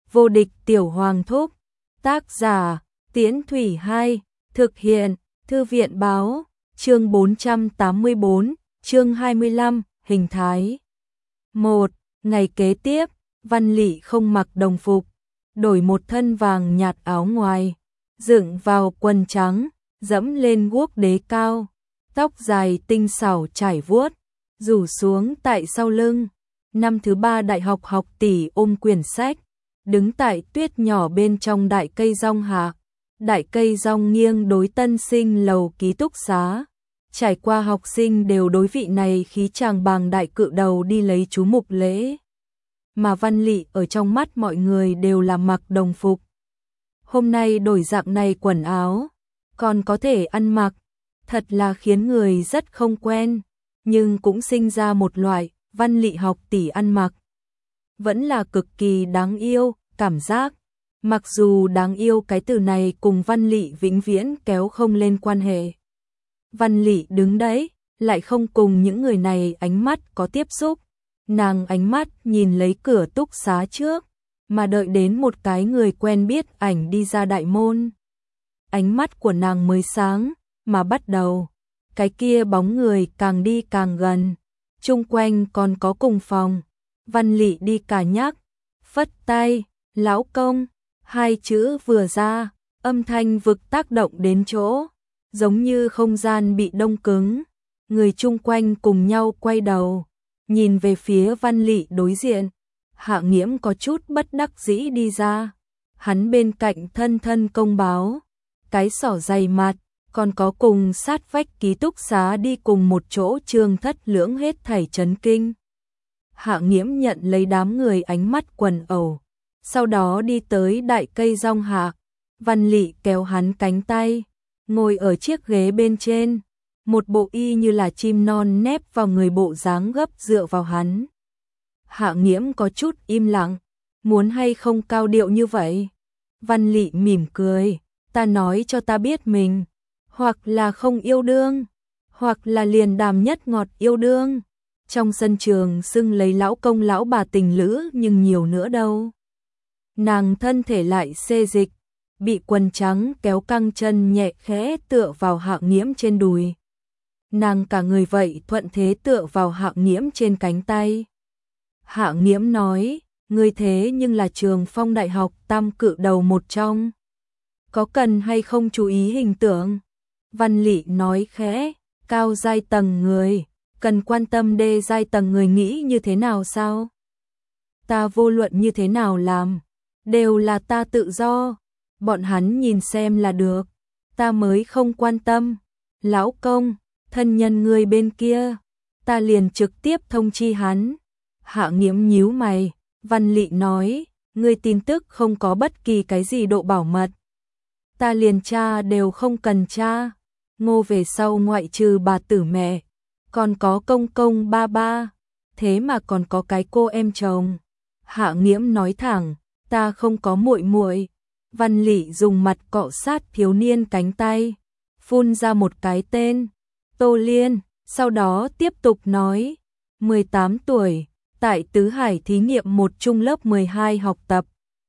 Vô địch tiểu hoàng thúc. Tác giả Tiễn Thủy 2. Thực hiện Thư viện báo. Chương 484, chương 25, hình thái. 1. Ngày kế tiếp, Văn Lị không mặc đồng phục, đổi một thân vàng nhạt áo ngoài, dựng vào quần trắng, dẫm lên guốc đế cao, tóc dài tinh xảo trải vuốt, rủ xuống tại sau lưng. Năm thứ 3 đại học học tỷ ôm quyển sách, đứng tại tuyết nhỏ bên trong đại cây rong hạ. Đại cây rong nghiêng đối tân sinh lầu ký túc xá. Trải qua học sinh đều đối vị này khí chàng bàng đại cự đầu đi lấy chú mục lễ. Mà Văn Lị ở trong mắt mọi người đều là mặc đồng phục. Hôm nay đổi dạng này quần áo, còn có thể ăn mặc, thật là khiến người rất không quen, nhưng cũng sinh ra một loại Văn Lị học tỷ ăn mặc. Vẫn là cực kỳ đáng yêu, cảm giác. Mặc dù đáng yêu cái từ này cùng Văn Lị vĩnh viễn kéo không lên quan hệ. Văn Lị đứng đấy, lại không cùng những người này ánh mắt có tiếp xúc. Nàng ánh mắt nhìn lấy cửa túc xá trước, mà đợi đến một cái người quen biết ảnh đi ra đại môn. Ánh mắt của nàng mới sáng, mà bắt đầu. Cái kia bóng người càng đi càng gần. Chung quanh còn có cùng phòng. Văn Lị đi cả nhắc, phất tay, lão công. Hai chữ vừa ra, âm thanh vực tác động đến chỗ, giống như không gian bị đông cứng. Người chung quanh cùng nhau quay đầu, nhìn về phía Văn Lị đối diện. Hạ Nghiễm có chút bất đắc dĩ đi ra. Hắn bên cạnh thân thân công báo, cái sỏ dày mặt, còn có cùng sát vách ký túc xá đi cùng một chỗ Trương Thất Lưỡng hết thảy chấn kinh. Hạ Nghiễm nhận lấy đám người ánh mắt quần ẩu. Sau đó đi tới đại cây rong hạ, Văn Lị kéo hắn cánh tay, ngồi ở chiếc ghế bên trên, một bộ y như là chim non nép vào người bộ dáng gấp dựa vào hắn. Hạ Nghiễm có chút im lặng, muốn hay không cao điệu như vậy? Văn Lị mỉm cười, ta nói cho ta biết mình, hoặc là không yêu đương, hoặc là liền đàm nhất ngọt yêu đương. Trong sân trường xưng lấy lão công lão bà tình lữ nhưng nhiều nữa đâu. Nàng thân thể lại xê dịch, bị quần trắng kéo căng chân nhẹ khẽ tựa vào Hạ Nghiễm trên đùi. Nàng cả người vậy thuận thế tựa vào Hạ Nghiễm trên cánh tay. Hạ Nghiễm nói, ngươi thế nhưng là Trường Phong Đại học tam cự đầu một trong. Có cần hay không chú ý hình tượng? Văn Lị nói khẽ, cao giai tầng người, cần quan tâm đê giai tầng người nghĩ như thế nào sao? Ta vô luận như thế nào làm, đều là ta tự do, bọn hắn nhìn xem là được, ta mới không quan tâm. Lão công, thân nhân người bên kia, ta liền trực tiếp thông chi hắn. Hạ Nghiễm nhíu mày, Văn Lị nói, ngươi tin tức không có bất kỳ cái gì độ bảo mật. Ta liền tra đều không cần tra, Ngô về sau ngoại trừ bà tử mẹ, còn có công công ba ba, thế mà còn có cái cô em chồng. Hạ Nghiễm nói thẳng, ta không có muội muội. Văn Lị dùng mặt cọ sát thiếu niên cánh tay, phun ra một cái tên, Tô Liên, sau đó tiếp tục nói, 18 tuổi, tại Tứ Hải thí nghiệm một trung lớp 12 học tập.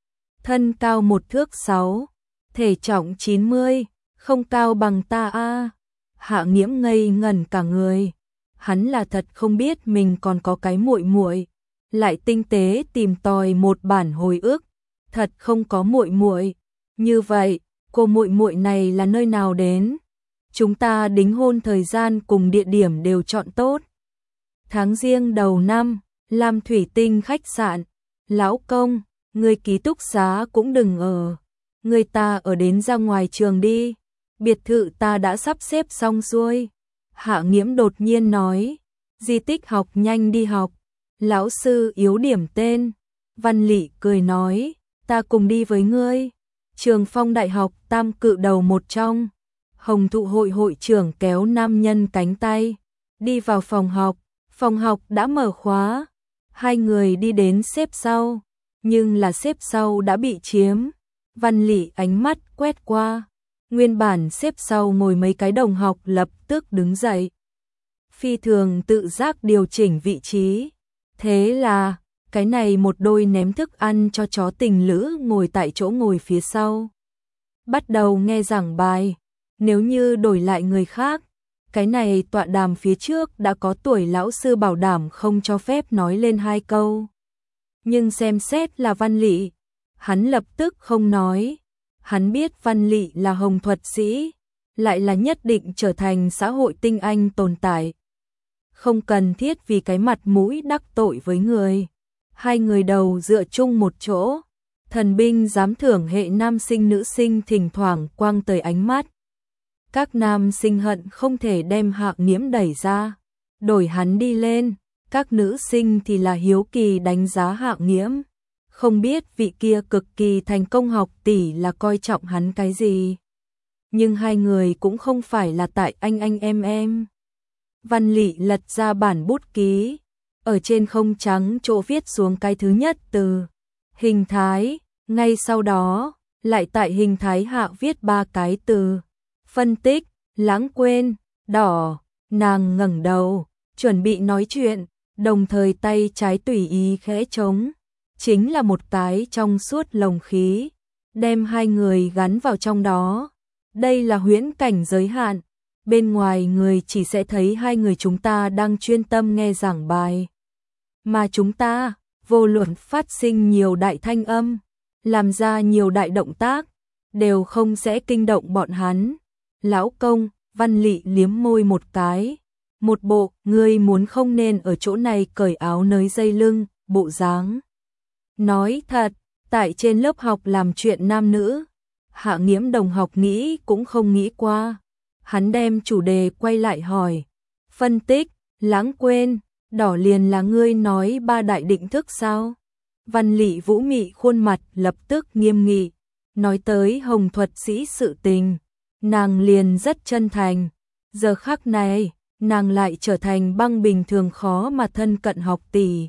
Thân cao 1 thước 6, thể trọng 90, không cao bằng ta a. Hạ Nghiễm ngây ngẩn cả người. Hắn là thật không biết mình còn có cái muội muội, lại tinh tế tìm tòi một bản hồi ức, thật không có muội muội. Như vậy, cô muội muội này là nơi nào đến? Chúng ta đính hôn thời gian cùng địa điểm đều chọn tốt. Tháng Giêng đầu năm, Lam Thủy Tinh khách sạn. Lão công, người ký túc xá cũng đừng ở, người ta ở đến ra ngoài trường đi. Biệt thự ta đã sắp xếp xong xuôi. Hạ Nghiễm đột nhiên nói, di tích học nhanh đi học, lão sư yếu điểm tên. Văn Lị cười nói, ta cùng đi với ngươi. Trường Phong Đại học tam cự đầu một trong. Hồng Thụ hội hội trưởng kéo nam nhân cánh tay, đi vào phòng học đã mở khóa. Hai người đi đến xếp sau, nhưng là xếp sau đã bị chiếm. Văn Lị ánh mắt quét qua, nguyên bản xếp sau ngồi mấy cái đồng học lập tức đứng dậy. Phi thường tự giác điều chỉnh vị trí. Thế là, Cái này một đôi ném thức ăn cho chó tình lữ ngồi tại chỗ ngồi phía sau. Bắt đầu nghe giảng bài, nếu như đổi lại người khác, cái này tọa đàm phía trước đã có tuổi lão sư bảo đảm không cho phép nói lên 2 câu. Nhưng xem xét là Văn Lị, hắn lập tức không nói. Hắn biết Văn Lị là hồng thuật sĩ, lại là nhất định trở thành xã hội tinh anh tồn tại. Không cần thiết vì cái mặt mũi đắc tội với người. Hai người đầu dựa chung một chỗ, thần binh giám thưởng hệ nam sinh nữ sinh thỉnh thoảng quang tới ánh mắt. Các nam sinh hận không thể đem Hạ Nghiễm đẩy ra, đổi hắn đi lên, các nữ sinh thì là hiếu kỳ đánh giá Hạ Nghiễm. Không biết vị kia cực kỳ thành công học tỷ là coi trọng hắn cái gì. Nhưng hai người cũng không phải là tại anh em. Văn Lị lật ra bản bút ký, ở trên không trắng chỗ viết xuống cái thứ nhất từ hình thái, ngay sau đó lại tại hình thái hạ viết 3 cái từ phân tích, lãng quên, đỏ. Nàng ngẩng đầu, chuẩn bị nói chuyện, đồng thời tay trái tùy ý khẽ trống, chính là một cái trong suốt lồng khí, đem hai người gắn vào trong đó. Đây là huyễn cảnh giới hạn, bên ngoài người chỉ sẽ thấy hai người chúng ta đang chuyên tâm nghe giảng bài. Mà chúng ta, vô luận phát sinh nhiều đại thanh âm, làm ra nhiều đại động tác, đều không sẽ kinh động bọn hắn. Lão công, Văn Lị liếm môi một cái, một bộ, ngươi muốn không nên ở chỗ này cởi áo nới dây lưng, bộ dáng. Nói thật, tại trên lớp học làm chuyện nam nữ, Hạ Nghiễm đồng học nghĩ cũng không nghĩ qua. Hắn đem chủ đề quay lại hỏi, phân tích, lãng quên, đỏ liền là ngươi nói 3 đại định thức sao? Văn Lị vũ mị khuôn mặt lập tức nghiêm nghị, nói tới hồng thuật sĩ sự tình, nàng liền rất chân thành. Giờ khắc này, nàng lại trở thành băng bình thường khó mà thân cận học tỷ.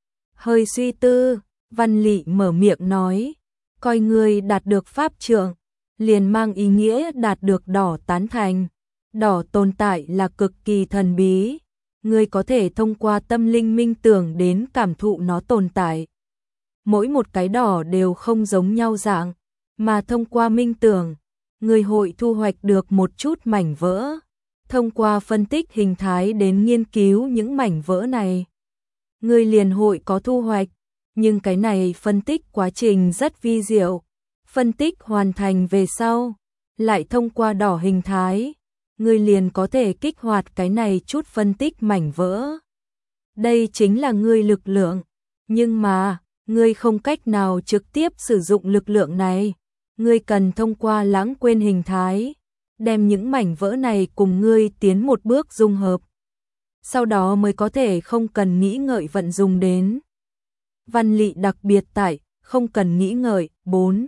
Hơi suy tư, Văn Lị mở miệng nói, coi ngươi đạt được pháp trượng, liền mang ý nghĩa đạt được đỏ tán thành. Đỏ tồn tại là cực kỳ thần bí, ngươi có thể thông qua tâm linh minh tưởng đến cảm thụ nó tồn tại. Mỗi một cái đỏ đều không giống nhau dạng, mà thông qua minh tưởng, ngươi hội thu hoạch được một chút mảnh vỡ. Thông qua phân tích hình thái đến nghiên cứu những mảnh vỡ này, ngươi liền hội có thu hoạch. Nhưng cái này phân tích quá trình rất vi diệu. Phân tích hoàn thành về sau, lại thông qua đỏ hình thái, ngươi liền có thể kích hoạt cái này chút phân tích mảnh vỡ. Đây chính là ngươi lực lượng, nhưng mà, ngươi không cách nào trực tiếp sử dụng lực lượng này. Ngươi cần thông qua lãng quên hình thái, đem những mảnh vỡ này cùng ngươi tiến một bước dung hợp. Sau đó mới có thể không cần nghĩ ngợi vận dụng đến. Văn Lị đặc biệt tại, không cần nghĩ ngợi, 4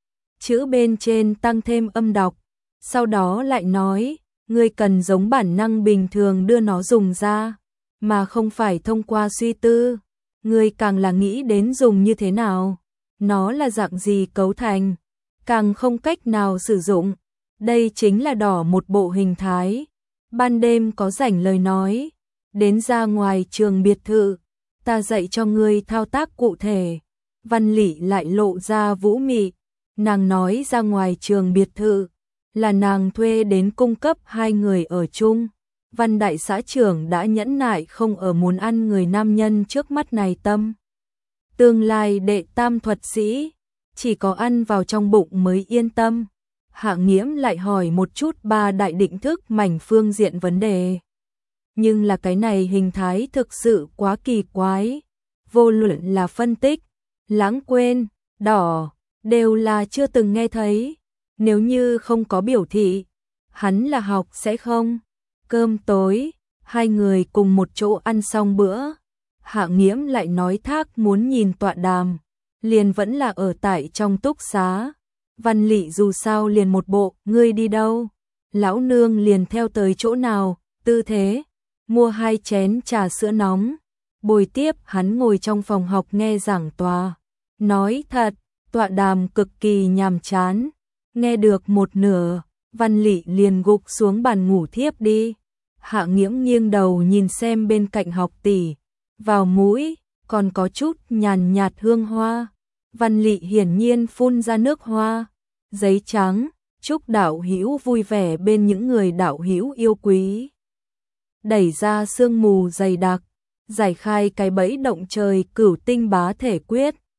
chữ bên trên tăng thêm âm đọc, sau đó lại nói, ngươi cần giống bản năng bình thường đưa nó dùng ra, mà không phải thông qua suy tư. Ngươi càng là nghĩ đến dùng như thế nào, nó là dạng gì cấu thành, càng không cách nào sử dụng. Đây chính là đỏ một bộ hình thái. Ban đêm có rảnh lời nói, đến ra ngoài trường biệt thự, ta dạy cho ngươi thao tác cụ thể. Văn Lị lại lộ ra vũ mị, nàng nói ra ngoài trường biệt thự là nàng thuê đến cung cấp hai người ở chung. Văn đại xã trưởng đã nhẫn nại không ở muốn ăn người nam nhân trước mắt này tâm. Tương lai đệ tam thuật sĩ, chỉ có ăn vào trong bụng mới yên tâm. Hạ Nghiễm lại hỏi một chút 3 đại định thức mảnh phương diện vấn đề. Nhưng là cái này hình thái thực sự quá kỳ quái. Vô luận là phân tích, lãng quên, đỏ, đều là chưa từng nghe thấy. Nếu như không có biểu thị, hắn là học sẽ không. Cơm tối, hai người cùng một chỗ ăn xong bữa. Hạ Nghiễm lại nói thác muốn nhìn tọa đàm, liền vẫn là ở tại trong túc xá. Văn Lị dù sao liền một bộ, ngươi đi đâu? Lão nương liền theo tới chỗ nào, tư thế, mua 2 chén trà sữa nóng. Bồi tiếp hắn ngồi trong phòng học nghe giảng tòa. Nói thật, tọa đàm cực kỳ nhàm chán. Nghe được một nửa, Văn Lị liền gục xuống bàn ngủ thiếp đi. Hạ Nghiễm nghiêng đầu nhìn xem bên cạnh học tỷ, vào mũi, còn có chút nhàn nhạt hương hoa. Văn Lị hiển nhiên phun ra nước hoa. Giấy trắng, chúc đạo hữu vui vẻ bên những người đạo hữu yêu quý. Đẩy ra sương mù dày đặc, giải khai cái bẫy động trời Cửu Tinh Bá Thể Quyết.